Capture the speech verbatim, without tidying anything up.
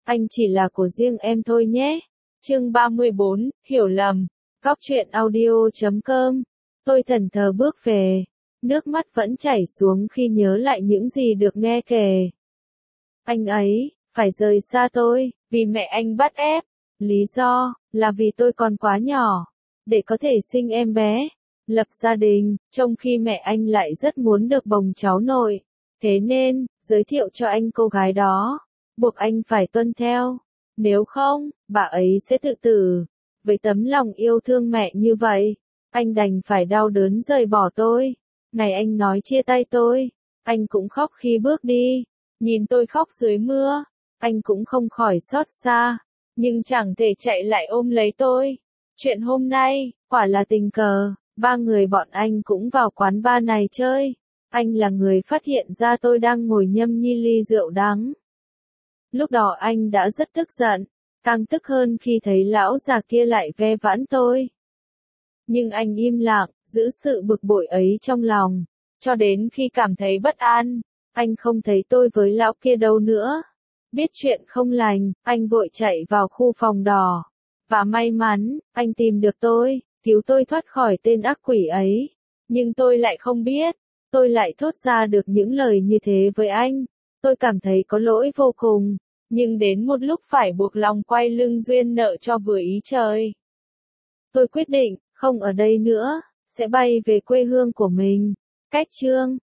anh chỉ là của riêng em thôi nhé. Chương ba mươi bốn, hiểu lầm. Góc truyện audio chấm com. Tôi thẫn thờ bước về. Nước mắt vẫn chảy xuống khi nhớ lại những gì được nghe kể. Anh ấy, phải rời xa tôi, vì mẹ anh bắt ép. Lý do, là vì tôi còn quá nhỏ, để có thể sinh em bé, lập gia đình, trong khi mẹ anh lại rất muốn được bồng cháu nội. Thế nên, giới thiệu cho anh cô gái đó, buộc anh phải tuân theo. Nếu không, bà ấy sẽ tự tử. Với tấm lòng yêu thương mẹ như vậy, anh đành phải đau đớn rời bỏ tôi. Ngày anh nói chia tay tôi, anh cũng khóc khi bước đi. Nhìn tôi khóc dưới mưa, anh cũng không khỏi xót xa, nhưng chẳng thể chạy lại ôm lấy tôi. Chuyện hôm nay, quả là tình cờ, ba người bọn anh cũng vào quán bar này chơi. Anh là người phát hiện ra tôi đang ngồi nhâm nhi ly rượu đắng. Lúc đó anh đã rất tức giận, càng tức hơn khi thấy lão già kia lại ve vãn tôi. Nhưng anh im lặng, giữ sự bực bội ấy trong lòng, cho đến khi cảm thấy bất an. Anh không thấy tôi với lão kia đâu nữa. Biết chuyện không lành, anh vội chạy vào khu phòng đỏ. Và may mắn, anh tìm được tôi, cứu tôi thoát khỏi tên ác quỷ ấy. Nhưng tôi lại không biết, tôi lại thốt ra được những lời như thế với anh. Tôi cảm thấy có lỗi vô cùng, nhưng đến một lúc phải buộc lòng quay lưng duyên nợ cho vừa ý trời. Tôi quyết định, không ở đây nữa, sẽ bay về quê hương của mình. Cách chương